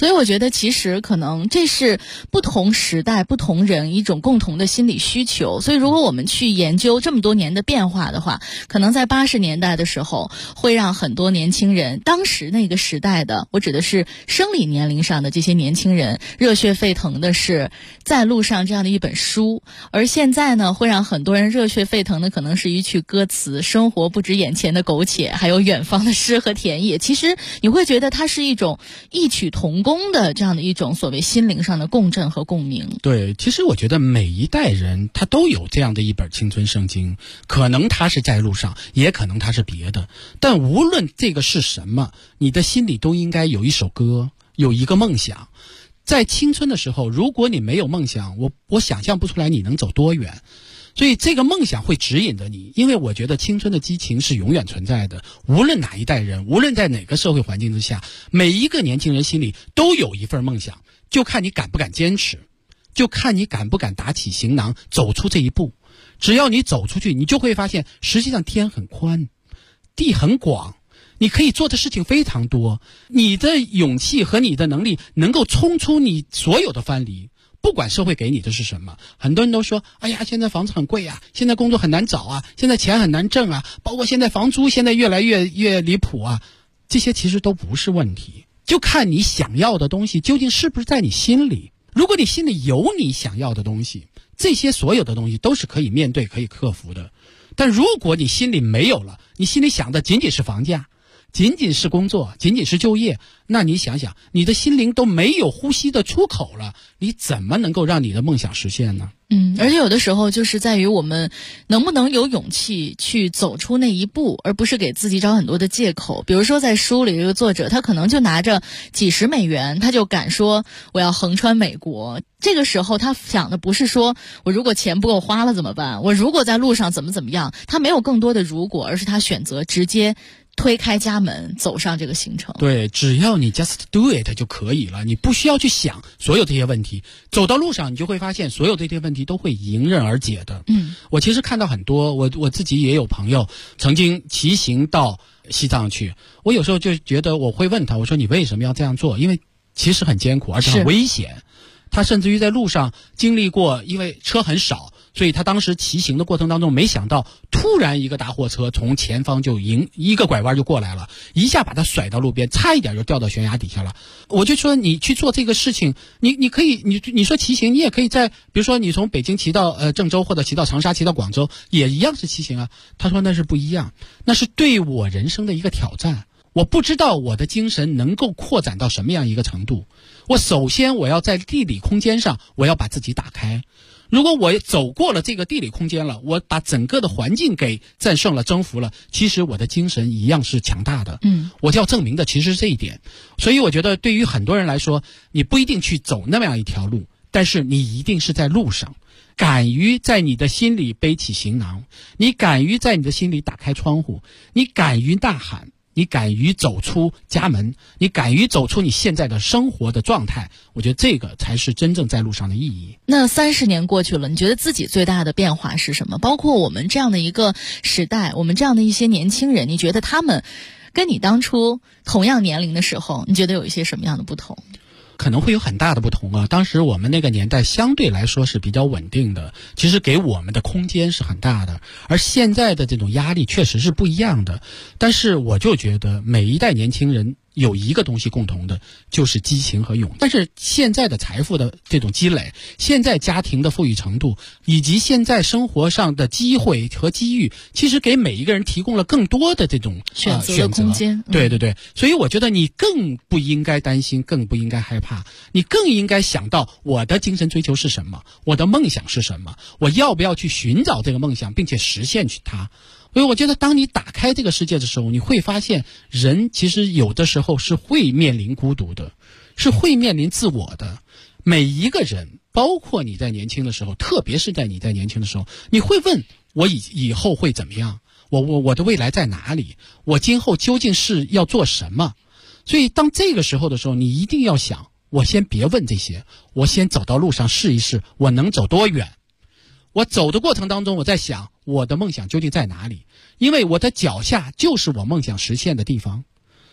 所以我觉得其实可能这是不同时代不同人一种共同的心理需求。所以如果我们去研究这么多年的变化的话，可能在80年代的时候会让很多年轻人，当时那个时代的，我指的是生理年龄上的这些年轻人，热血沸腾的是在路上这样的一本书。而现在呢，会让很多人热血沸腾的可能是一曲歌词，生活不止眼前的苟且，还有远方的诗和田野。其实你会觉得它是一种异曲同工的这样的一种所谓心灵上的共振和共鸣。 对，其实我觉得每一代人他都有这样的一本青春圣经，可能他是在路上，也可能他是别的，但无论这个是什么，你的心里都应该有一首歌，有一个梦想。在青春的时候，如果你没有梦想，我想象不出来你能走多远。所以这个梦想会指引着你，因为我觉得青春的激情是永远存在的，无论哪一代人，无论在哪个社会环境之下，每一个年轻人心里都有一份梦想，就看你敢不敢坚持，就看你敢不敢打起行囊走出这一步。只要你走出去，你就会发现实际上天很宽，地很广，你可以做的事情非常多，你的勇气和你的能力能够冲出你所有的藩篱。不管社会给你的是什么，很多人都说，哎呀，现在房子很贵啊，现在工作很难找啊，现在钱很难挣啊，包括现在房租现在越来越离谱啊，这些其实都不是问题，就看你想要的东西究竟是不是在你心里。如果你心里有你想要的东西，这些所有的东西都是可以面对可以克服的。但如果你心里没有了，你心里想的仅仅是房价，仅仅是工作，仅仅是就业，那你想想，你的心灵都没有呼吸的出口了，你怎么能够让你的梦想实现呢？ 而且有的时候就是在于我们能不能有勇气去走出那一步，而不是给自己找很多的借口。比如说在书里这个作者，他可能就拿着几十美元，他就敢说我要横穿美国。这个时候他想的不是说我如果钱不够花了怎么办，我如果在路上怎么样，他没有更多的如果，而是他选择直接推开家门走上这个行程。 对，只要你 just do it 就可以了，你不需要去想所有这些问题，走到路上你就会发现所有这些问题都会迎刃而解的。我其实看到很多，我自己也有朋友曾经骑行到西藏去，我有时候就觉得我会问他，我说你为什么要这样做？因为其实很艰苦，而且很危险。他甚至于在路上经历过，因为车很少，所以他当时骑行的过程当中，没想到突然一个大货车从前方就一个拐弯就过来了，一下把他甩到路边，差一点就掉到悬崖底下了。我就说你去做这个事情，你可以你说骑行，你也可以在比如说你从北京骑到郑州，或者骑到长沙，骑到广州，也一样是骑行啊。他说那是不一样，那是对我人生的一个挑战。我不知道我的精神能够扩展到什么样一个程度。我首先我要在地理空间上，我要把自己打开。如果我走过了这个地理空间了，我把整个的环境给战胜了、征服了，其实我的精神一样是强大的。我就要证明的其实是这一点。所以我觉得对于很多人来说，你不一定去走那么样一条路，但是你一定是在路上，敢于在你的心里背起行囊，你敢于在你的心里打开窗户，你敢于呐喊，你敢于走出家门，你敢于走出你现在的生活的状态，我觉得这个才是真正在路上的意义。 那30年过去了，你觉得自己最大的变化是什么？包括我们这样的一个时代，我们这样的一些年轻人，你觉得他们跟你当初同样年龄的时候，你觉得有一些什么样的不同？ 可能会有很大的不同啊。当时我们那个年代相对来说是比较稳定的，其实给我们的空间是很大的，而现在的这种压力确实是不一样的。但是我就觉得每一代年轻人有一个东西共同的，就是激情和勇气。但是现在的财富的这种积累，现在家庭的富裕程度，以及现在生活上的机会和机遇，其实给每一个人提供了更多的这种选择的空间。 对对对，所以我觉得你更不应该担心，更不应该害怕，你更应该想到我的精神追求是什么，我的梦想是什么，我要不要去寻找这个梦想，并且实现它。所以我觉得当你打开这个世界的时候，你会发现人其实有的时候是会面临孤独的，是会面临自我的。每一个人，包括你在年轻的时候，特别是在你在年轻的时候，你会问我以后会怎么样，我的未来在哪里，我今后究竟是要做什么。所以当这个时候的时候，你一定要想，我先别问这些，我先走到路上试一试，我能走多远。我走的过程当中，我在想我的梦想究竟在哪里，因为我的脚下就是我梦想实现的地方。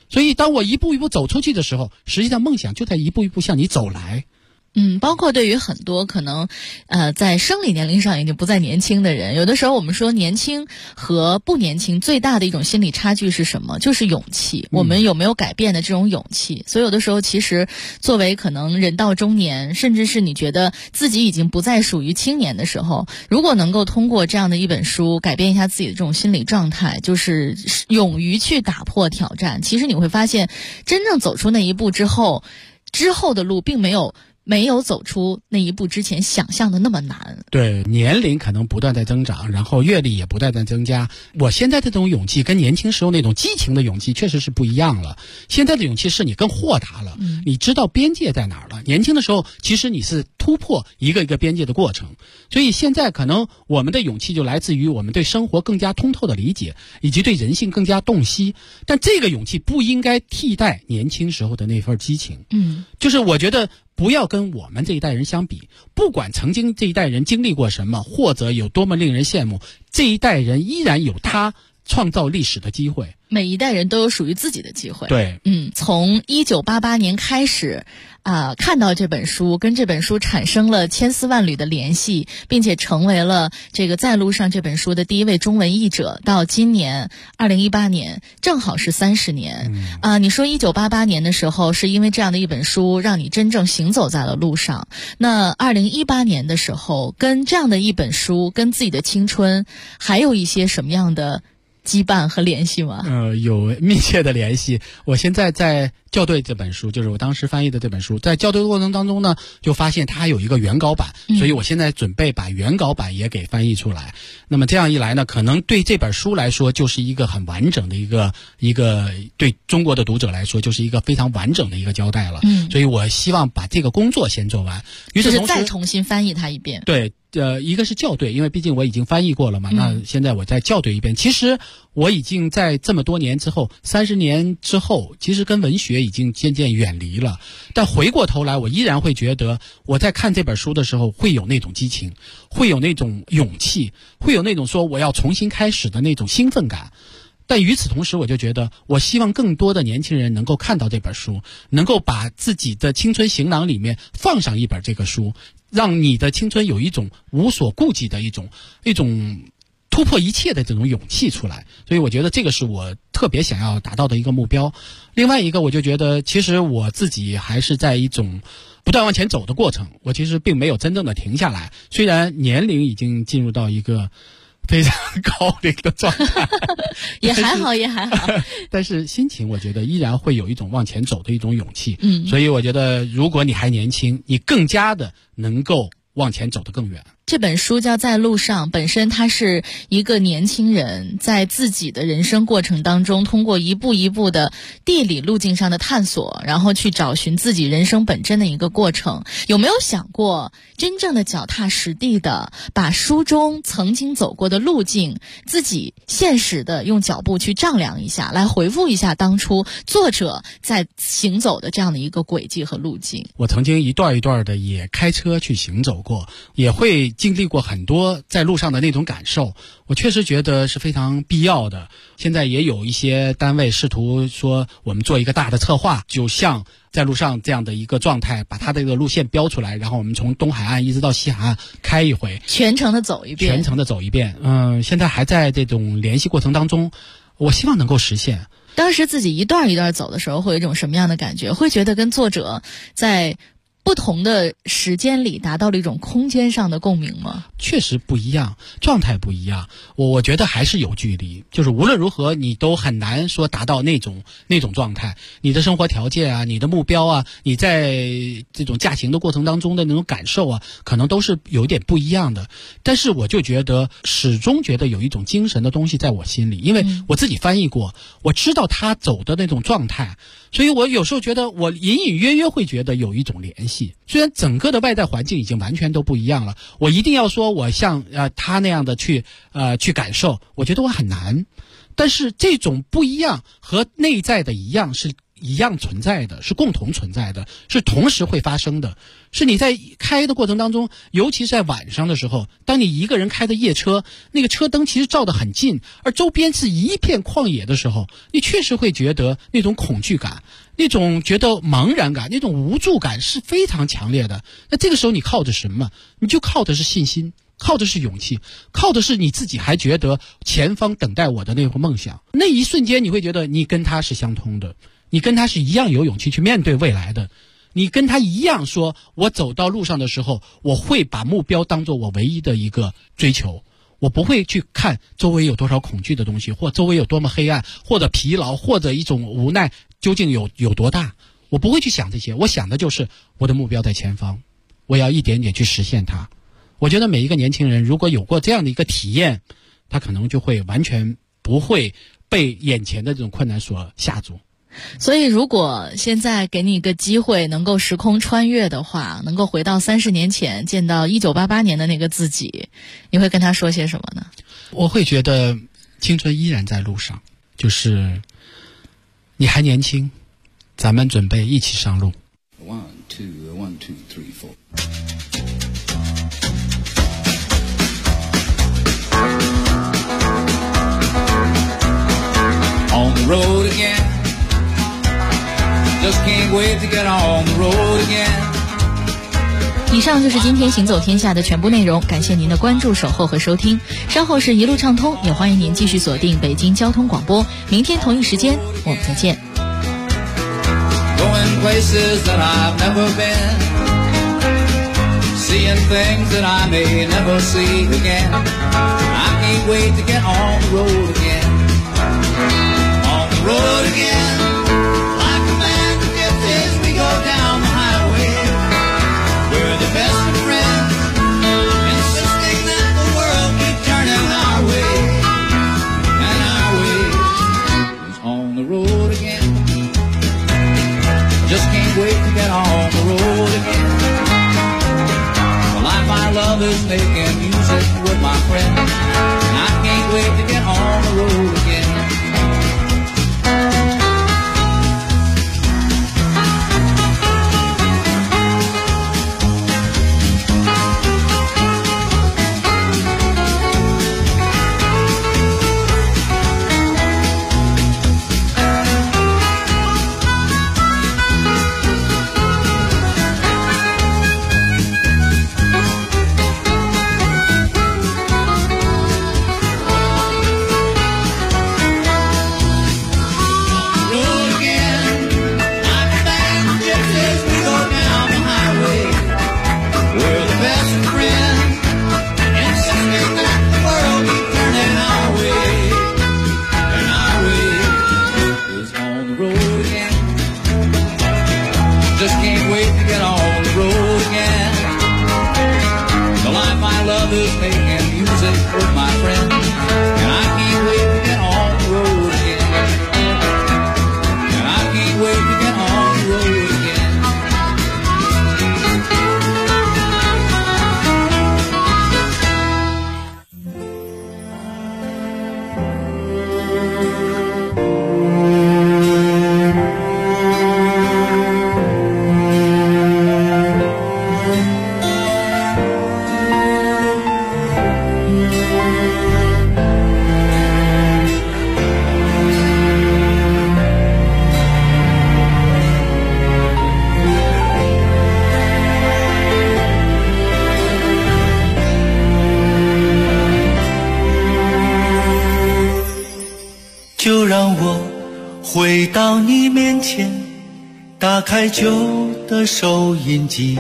所以当我一步一步走出去的时候，实际上梦想就在一步一步向你走来。 包括对于很多可能在生理年龄上已经不再年轻的人，有的时候我们说年轻和不年轻最大的一种心理差距是什么？就是勇气。我们有没有改变的这种勇气？所以有的时候其实作为可能人到中年，甚至是你觉得自己已经不再属于青年的时候，如果能够通过这样的一本书改变一下自己的这种心理状态，就是勇于去打破挑战，其实你会发现真正走出那一步之后的路并没有走出那一步之前想象的那么难。 对，年龄可能不断在增长，然后阅历也不断在增加。我现在这种勇气跟年轻时候那种激情的勇气确实是不一样了。现在的勇气是你更豁达了，你知道边界在哪儿了。年轻的时候其实你是突破一个一个边界的过程，所以现在可能我们的勇气就来自于我们对生活更加通透的理解，以及对人性更加洞悉。但这个勇气不应该替代年轻时候的那份激情。就是我觉得不要跟我们这一代人相比，不管曾经这一代人经历过什么，或者有多么令人羡慕，这一代人依然有他创造历史的机会。 每一代人都有属于自己的机会。 对， 从1988年开始看到这本书，跟这本书产生了千丝万缕的联系，并且成为了这个在路上这本书的第一位中文译者，到今年2018年正好是30年。你说1988年的时候是因为这样的一本书让你真正行走在了路上，那2018年的时候跟这样的一本书跟自己的青春还有一些什么样的羁绊和联系吗？ 有密切的联系。我现在在校对这本书，就是我当时翻译的这本书，在校对的过程当中呢，就发现它有一个原稿版，所以我现在准备把原稿版也给翻译出来。那么这样一来呢，可能对这本书来说就是一个很完整的一个对中国的读者来说就是一个非常完整的一个交代了。所以我希望把这个工作先做完，于是同时就是再重新翻译它一遍。 对。一个是校对，因为毕竟我已经翻译过了嘛，那现在我再校对一遍。其实我已经在这么多年之后，30年之后，其实跟文学已经渐渐远离了。但回过头来，我依然会觉得我在看这本书的时候会有那种激情，会有那种勇气，会有那种说我要重新开始的那种兴奋感。但与此同时，我就觉得我希望更多的年轻人能够看到这本书，能够把自己的青春行囊里面放上一本这个书，让你的青春有一种无所顾忌的一种突破一切的这种勇气出来。所以我觉得这个是我特别想要达到的一个目标。另外一个，我就觉得其实我自己还是在一种不断往前走的过程，我其实并没有真正的停下来。虽然年龄已经进入到一个非常高的一个状态也还好但是心情我觉得依然会有一种往前走的一种勇气。所以我觉得如果你还年轻，你更加的能够往前走得更远。 这本书叫《在路上》，本身它是一个年轻人在自己的人生过程当中，通过一步一步的地理路径上的探索，然后去找寻自己人生本真的一个过程。有没有想过真正的脚踏实地的把书中曾经走过的路径自己现实的用脚步去丈量一下，来回复一下当初作者在行走的这样的一个轨迹和路径？ 我曾经一段一段的也开车去行走过，也会经历过很多在路上的那种感受，我确实觉得是非常必要的。现在也有一些单位试图说我们做一个大的策划，就像在路上这样的一个状态，把它的这个路线标出来，然后我们从东海岸一直到西海岸开一回， 全程的走一遍。 现在还在这种联系过程当中，我希望能够实现。 当时自己一段一段走的时候，会有一种什么样的感觉？会觉得跟作者在不同的时间里达到了一种空间上的共鸣吗？ 确实不一样，状态不一样。我觉得还是有距离，就是无论如何你都很难说达到那种状态。你的生活条件啊，你的目标啊，你在这种驾行的过程当中的那种感受啊，可能都是有一点不一样的。但是我就觉得始终觉得有一种精神的东西在我心里，因为我自己翻译过，我知道他走的那种状态，所以我有时候觉得我隐隐约约会觉得有一种联系。虽然整个的外在环境已经完全都不一样了，我一定要说我像他那样的去感受，我觉得我很难。但是这种不一样和内在的一样是一样存在的，是共同存在的，是同时会发生的。是你在开的过程当中，尤其是在晚上的时候，当你一个人开的夜车，那个车灯其实照得很近，而周边是一片旷野的时候，你确实会觉得那种恐惧感，那种觉得茫然感，那种无助感是非常强烈的。那这个时候你靠着什么？你就靠的是信心，靠的是勇气，靠的是你自己还觉得前方等待我的那个梦想。那一瞬间你会觉得你跟他是相通的，你跟他是一样有勇气去面对未来的，你跟他一样说，我走到路上的时候，我会把目标当作我唯一的一个追求，我不会去看周围有多少恐惧的东西，或周围有多么黑暗，或者疲劳，或者一种无奈究竟有多大，我不会去想这些。我想的就是我的目标在前方，我要一点点去实现它。我觉得每一个年轻人如果有过这样的一个体验，他可能就会完全不会被眼前的这种困难所吓住。 所以如果现在给你一个机会能够时空穿越的话，能够回到30年前见到1988年的那个自己，你会跟他说些什么呢？ 我会觉得青春依然在路上，就是你还年轻，咱们准备一起上路。 1 2 1 2 3 4 On the road again, just can't wait to get on the road again. 以上就是今天行走天下的全部内容，感谢您的关注、守候和收听。稍后是一路畅通，也欢迎您继续锁定北京交通广播。明天同一时间，我们再见。 Going places that I've never been, seeing things that I may never see again. I can't wait to get on the road again. On the road again, like a band of gypsies, we go down the highway. We're the best of friends, insisting that the world keep turning our way. And our way is on the road again. Just can't wait to get on the road again. The life I love is making music with my friends, and I can't wait to get on the road again. 就让我回到你面前，打开旧的收音机，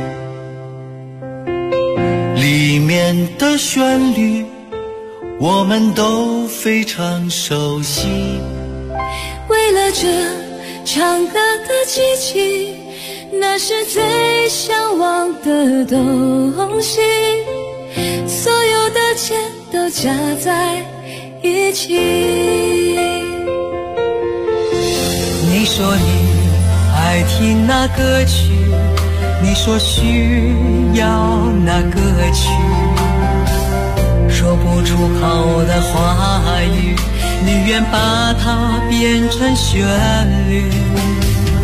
里面的旋律我们都非常熟悉。 为了这唱歌的机器，那是最向往的东西，所有的钱都加在一起。 你说你爱听那歌曲，你说需要那歌曲，说不出口的话语，你愿把它变成旋律。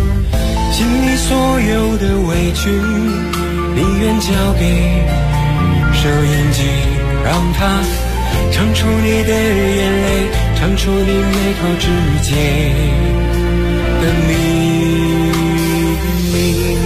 心里所有的委屈宁愿交给收音机，让它唱出你的眼泪，唱出你眉头之间的秘密。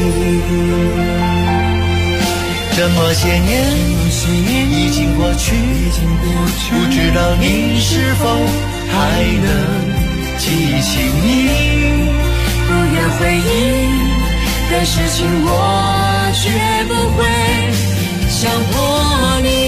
这么些年已经过去，不知道你是否还能记起你。 不愿回忆的事情，我绝不会强迫你。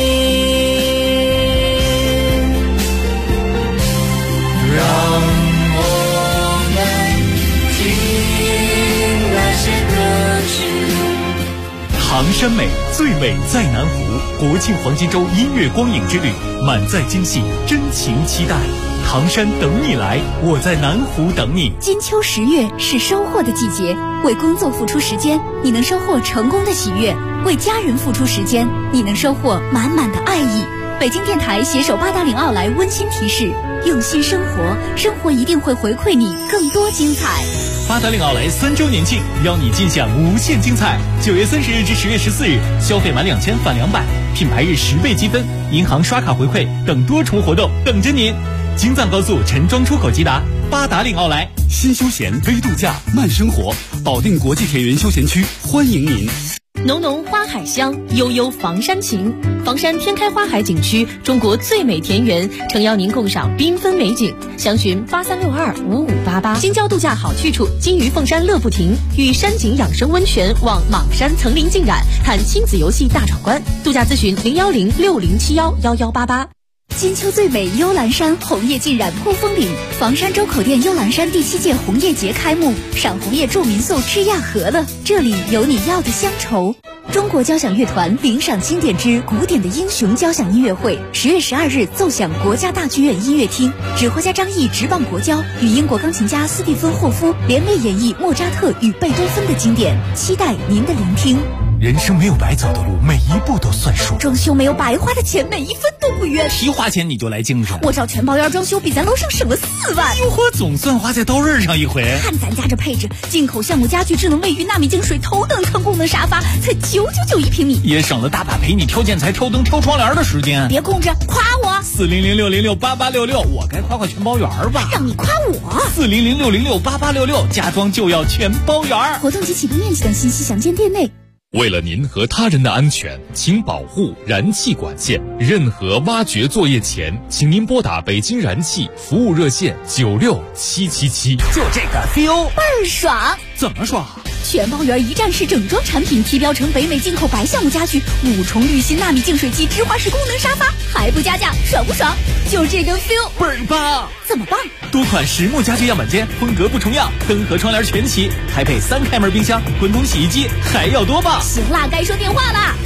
让我们听那些歌曲。 唐山美，最美在南湖。国庆黄金周音乐光影之旅，满载惊喜，真情期待。唐山等你来，我在南湖等你。 金秋10月是收获的季节，为工作付出时间，你能收获成功的喜悦；为家人付出时间，你能收获满满的爱意。北京电台携手八达岭奥莱温馨提示：用心生活，生活一定会回馈你更多精彩。 八达岭奥莱3周年庆，邀你尽享无限精彩。9月30日至10月14日，消费满2000返200，品牌日10倍积分，银行刷卡回馈等多重活动等着您。京藏高速陈庄出口即达，八达岭奥莱。 新休闲微度假慢生活，保定国际田园休闲区欢迎您。 浓浓花海香，悠悠房山情。房山天开花海景区，中国最美田园，诚邀您共赏缤纷美景。详询83625588。京郊度假好去处，金鱼凤山乐不停，与山景养生温泉望莽山层林尽染，看亲子游戏大闯关。度假咨询01060711188。金秋最美幽兰山，红叶尽染扑风岭。房山周口店幽兰山第7届红叶节开幕，赏红叶住民宿吃亚和了，这里有你要的乡愁。中国交响乐团领赏经典之古典的英雄交响音乐会，10月12日奏响国家大剧院音乐厅，指挥家张毅执棒国交，与英国钢琴家斯蒂芬霍夫联袂演绎莫扎特与贝多芬的经典，期待您的聆听。 人生没有白走的路，每一步都算数。 装修没有白花的钱，每一分都不冤。 提花钱你就来精神， 我找全包院装修比咱楼上省了4万。 哟呵，总算花在刀刃上一回。 看咱家这配置，进口橡木家具、智能卫浴、纳米净水、头等舱功能沙发，才999一平米， 也省了大把陪你挑建材、挑灯、挑窗帘的时间。 别控制，夸我。 40060688866，我该夸全包园吧？ 让你夸我。 40060688866，家装就要全包园。 活动及启动面积等信息详见店内。 为了您和他人的安全，请保护燃气管线。任何挖掘作业前，请您拨打北京燃气服务热线96777。 就这个 feel 倍儿爽。 怎么爽？ 全包园一站式整装产品，提标成北美进口白橡木家具，5重滤芯纳米净水机，直滑式功能沙发，还不加价，爽不爽？就这个 feel 倍儿棒。 怎么棒？ 多款实木家具样板间，风格不重样，灯和窗帘全齐，还配3开门冰箱、滚筒洗衣机，还要多棒？ 行啦，该说电话啦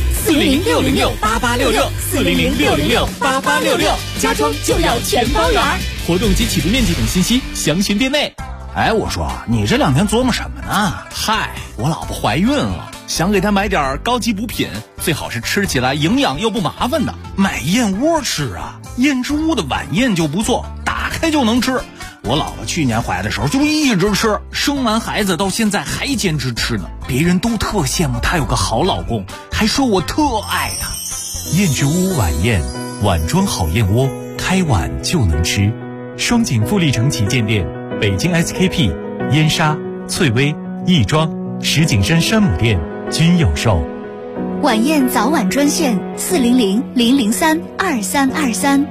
！40060688866，40060688866，家装就要全包园。活动及启动面积等信息详询店内。 哎，我说你这2天琢磨什么呢？ 嗨，我老婆怀孕了，想给她买点高级补品，最好是吃起来营养又不麻烦的。 买燕窝吃啊，燕之屋的晚宴就不错，打开就能吃。我老婆去年怀的时候就一直吃，生完孩子到现在还坚持吃呢。别人都特羡慕她有个好老公，还说我特爱她。 燕之屋晚宴，碗装好燕窝，开碗就能吃。双井富力城旗舰店、北京 SKP、燕莎、翠微、亦庄、石景山山姆店均有售。 晚宴早晚专线400-003-2323。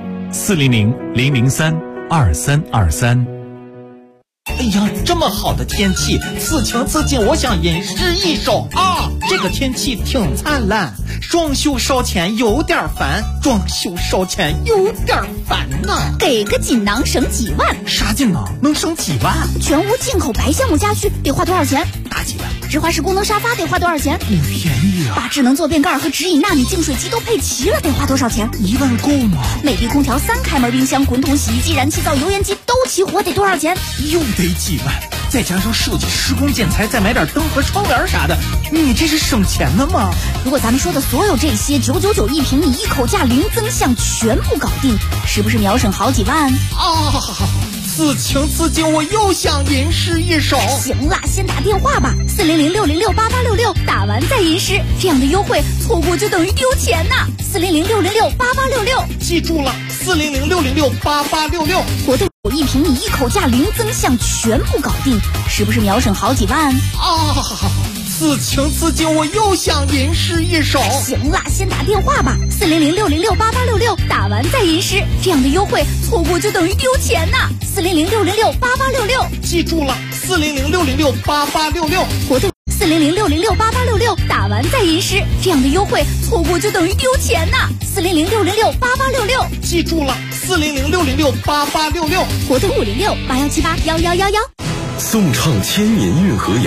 400-003-2323。 哎呀，这么好的天气，此情此景，我想吟诗一首啊！这个天气挺灿烂，装修烧钱有点烦，装修烧钱有点烦呐。 给个锦囊省几万？ 啥锦囊能省几万？ 全屋进口白橡木家具得花多少钱？ 大几万。 直滑式功能沙发得花多少钱？ 不便宜啊。 把智能坐便盖和直饮纳米净水机都配齐了，得花多少钱 ？1万够吗？ 美的空调、3开门冰箱、滚筒洗衣机、燃气灶、油烟机都齐活，得多少钱？ 又得几万，再加上设计、施工、建材，再买点灯和窗帘啥的，你这是省钱的吗？ 如果咱们说的所有这些999一平米，一口价零增项全部搞定，是不是秒省好几万？ 啊！ 此情此景，我又想吟诗一首。 行了，先打电话吧，400-606-8866，打完再吟诗，这样的优惠错过就等于丢钱呐。400-606-8866， 记住了，400-606-8866。 活动有1瓶你1口价零增项，全部搞定，是不是秒省好几万？ 此情此景，我又想吟诗一首。 行了，先打电话吧，400-606-8866，打完再吟诗，这样的优惠错过就等于丢钱呐。400-606-8866， 记住了，400-606-8866。 活动400-606-8866，打完再吟诗，这样的优惠错过就等于丢钱呐。400-606-8866， 记住了，400-606-8866。 活动506-8178-1111。 颂唱千年运河